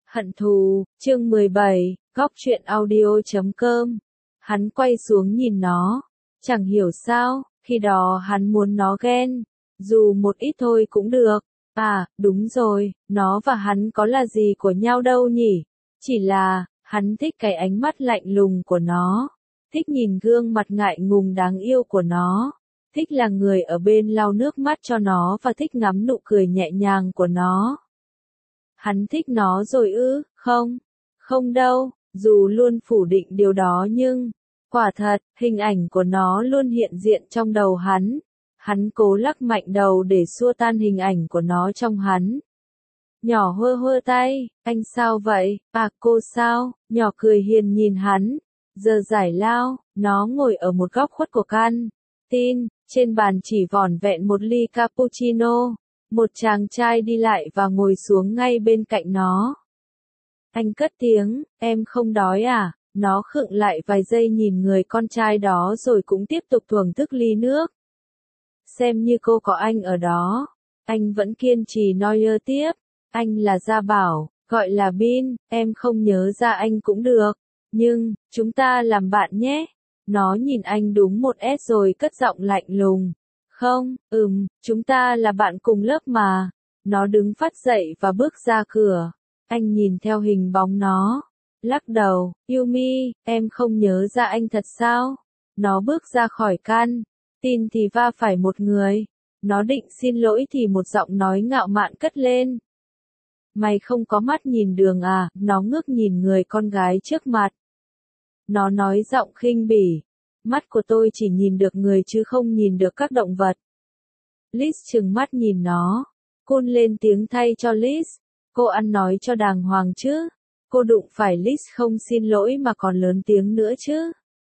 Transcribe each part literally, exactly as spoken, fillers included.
Hận thù, chương mười bảy, góc truyện audio chấm com. Hắn quay xuống nhìn nó. Chẳng hiểu sao, khi đó hắn muốn nó ghen. Dù một ít thôi cũng được. À, đúng rồi, nó và hắn có là gì của nhau đâu nhỉ? Chỉ là, hắn thích cái ánh mắt lạnh lùng của nó. Thích nhìn gương mặt ngại ngùng đáng yêu của nó. Thích là người ở bên lau nước mắt cho nó và thích ngắm nụ cười nhẹ nhàng của nó. Hắn thích nó rồi ư? Không, không đâu, dù luôn phủ định điều đó nhưng, quả thật, hình ảnh của nó luôn hiện diện trong đầu hắn. Hắn cố lắc mạnh đầu để xua tan hình ảnh của nó trong hắn. Nhỏ hơ hơ tay, anh sao vậy? À cô sao? Nhỏ cười hiền nhìn hắn. Giờ giải lao, nó ngồi ở một góc khuất của căn tin, trên bàn chỉ vỏn vẹn một ly cappuccino. Một chàng trai đi lại và ngồi xuống ngay bên cạnh nó. Anh cất tiếng, em không đói à? Nó khựng lại vài giây nhìn người con trai đó rồi cũng tiếp tục thưởng thức ly nước. Xem như cô có anh ở đó. Anh vẫn kiên trì nói tiếp. Anh là Gia Bảo, gọi là Bin, em không nhớ ra anh cũng được. Nhưng, chúng ta làm bạn nhé. Nó nhìn anh đúng một S rồi cất giọng lạnh lùng. Không, ừm, chúng ta là bạn cùng lớp mà. Nó đứng phát dậy và bước ra cửa. Anh nhìn theo hình bóng nó. Lắc đầu, Yumi, em không nhớ ra anh thật sao? Nó bước ra khỏi căn tin thì va phải một người. Nó định xin lỗi thì một giọng nói ngạo mạn cất lên. Mày không có mắt nhìn đường à? Nó ngước nhìn người con gái trước mặt. Nó nói giọng khinh bỉ. Mắt của tôi chỉ nhìn được người chứ không nhìn được các động vật. Liz trừng mắt nhìn nó. Côn lên tiếng thay cho Liz. Cô ăn nói cho đàng hoàng chứ. Cô đụng phải Liz không xin lỗi mà còn lớn tiếng nữa chứ.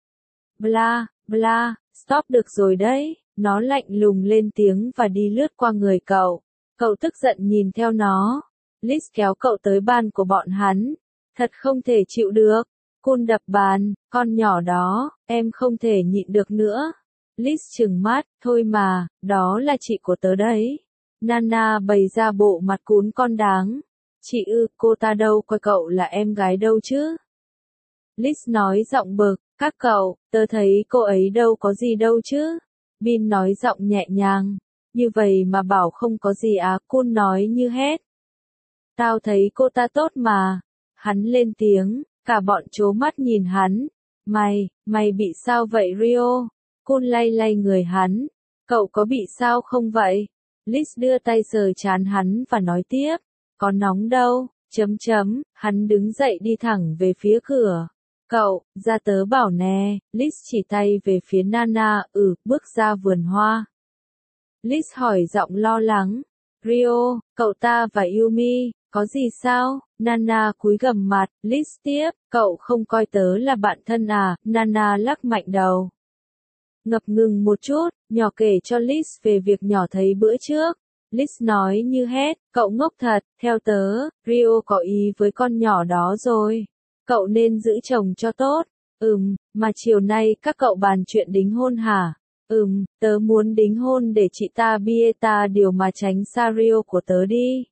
Bla, bla, stop được rồi đấy. Nó lạnh lùng lên tiếng và đi lướt qua người cậu. Cậu tức giận nhìn theo nó. Liz kéo cậu tới bàn của bọn hắn. Thật không thể chịu được. Côn đập bàn, con nhỏ đó, em không thể nhịn được nữa. Liz trừng mắt, thôi mà, đó là chị của tớ đấy. Nana bày ra bộ mặt cún con đáng. Chị ư, cô ta đâu coi cậu là em gái đâu chứ. Liz nói giọng bực, các cậu, tớ thấy cô ấy đâu có gì đâu chứ. Bin nói giọng nhẹ nhàng, như vậy mà bảo không có gì à, Côn nói như hét. Tao thấy cô ta tốt mà. Hắn lên tiếng. Cả bọn trố mắt nhìn hắn. Mày, mày bị sao vậy Rio? Côn lay lay người hắn. Cậu có bị sao không vậy? Liz đưa tay sờ trán hắn và nói tiếp. Có nóng đâu, chấm chấm, hắn đứng dậy đi thẳng về phía cửa. Cậu, ra tớ bảo nè, Liz chỉ tay về phía Nana, ừ, bước ra vườn hoa. Liz hỏi giọng lo lắng. Rio, cậu ta và Yumi, có gì sao? Nana cúi gằm mặt, Liz tiếp, cậu không coi tớ là bạn thân à? Nana lắc mạnh đầu. Ngập ngừng một chút, nhỏ kể cho Liz về việc nhỏ thấy bữa trước. Liz nói như hét, cậu ngốc thật, theo tớ, Rio có ý với con nhỏ đó rồi. Cậu nên giữ chồng cho tốt. Ừm, mà chiều nay các cậu bàn chuyện đính hôn hả? Ừm, tớ muốn đính hôn để chị ta Bieta điều mà tránh xa Rio của tớ đi.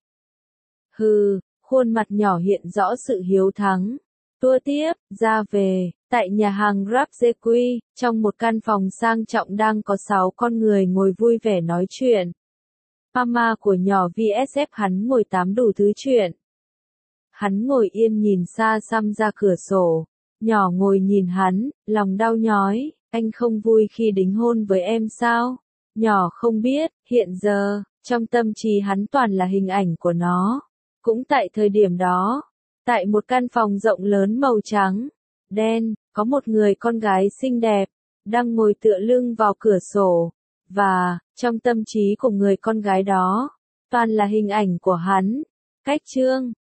Hừ, khuôn mặt nhỏ hiện rõ sự hiếu thắng. Tua tiếp, ra về, tại nhà hàng Rapzequi, trong một căn phòng sang trọng đang có sáu con người ngồi vui vẻ nói chuyện. Mama của nhỏ vê ét ép hắn ngồi tám đủ thứ chuyện. Hắn ngồi yên nhìn xa xăm ra cửa sổ. Nhỏ ngồi nhìn hắn, lòng đau nhói, anh không vui khi đính hôn với em sao? Nhỏ không biết, hiện giờ, trong tâm trí hắn toàn là hình ảnh của nó. Cũng tại thời điểm đó, tại một căn phòng rộng lớn màu trắng, đen, có một người con gái xinh đẹp, đang ngồi tựa lưng vào cửa sổ, và, trong tâm trí của người con gái đó, toàn là hình ảnh của hắn. Cách chương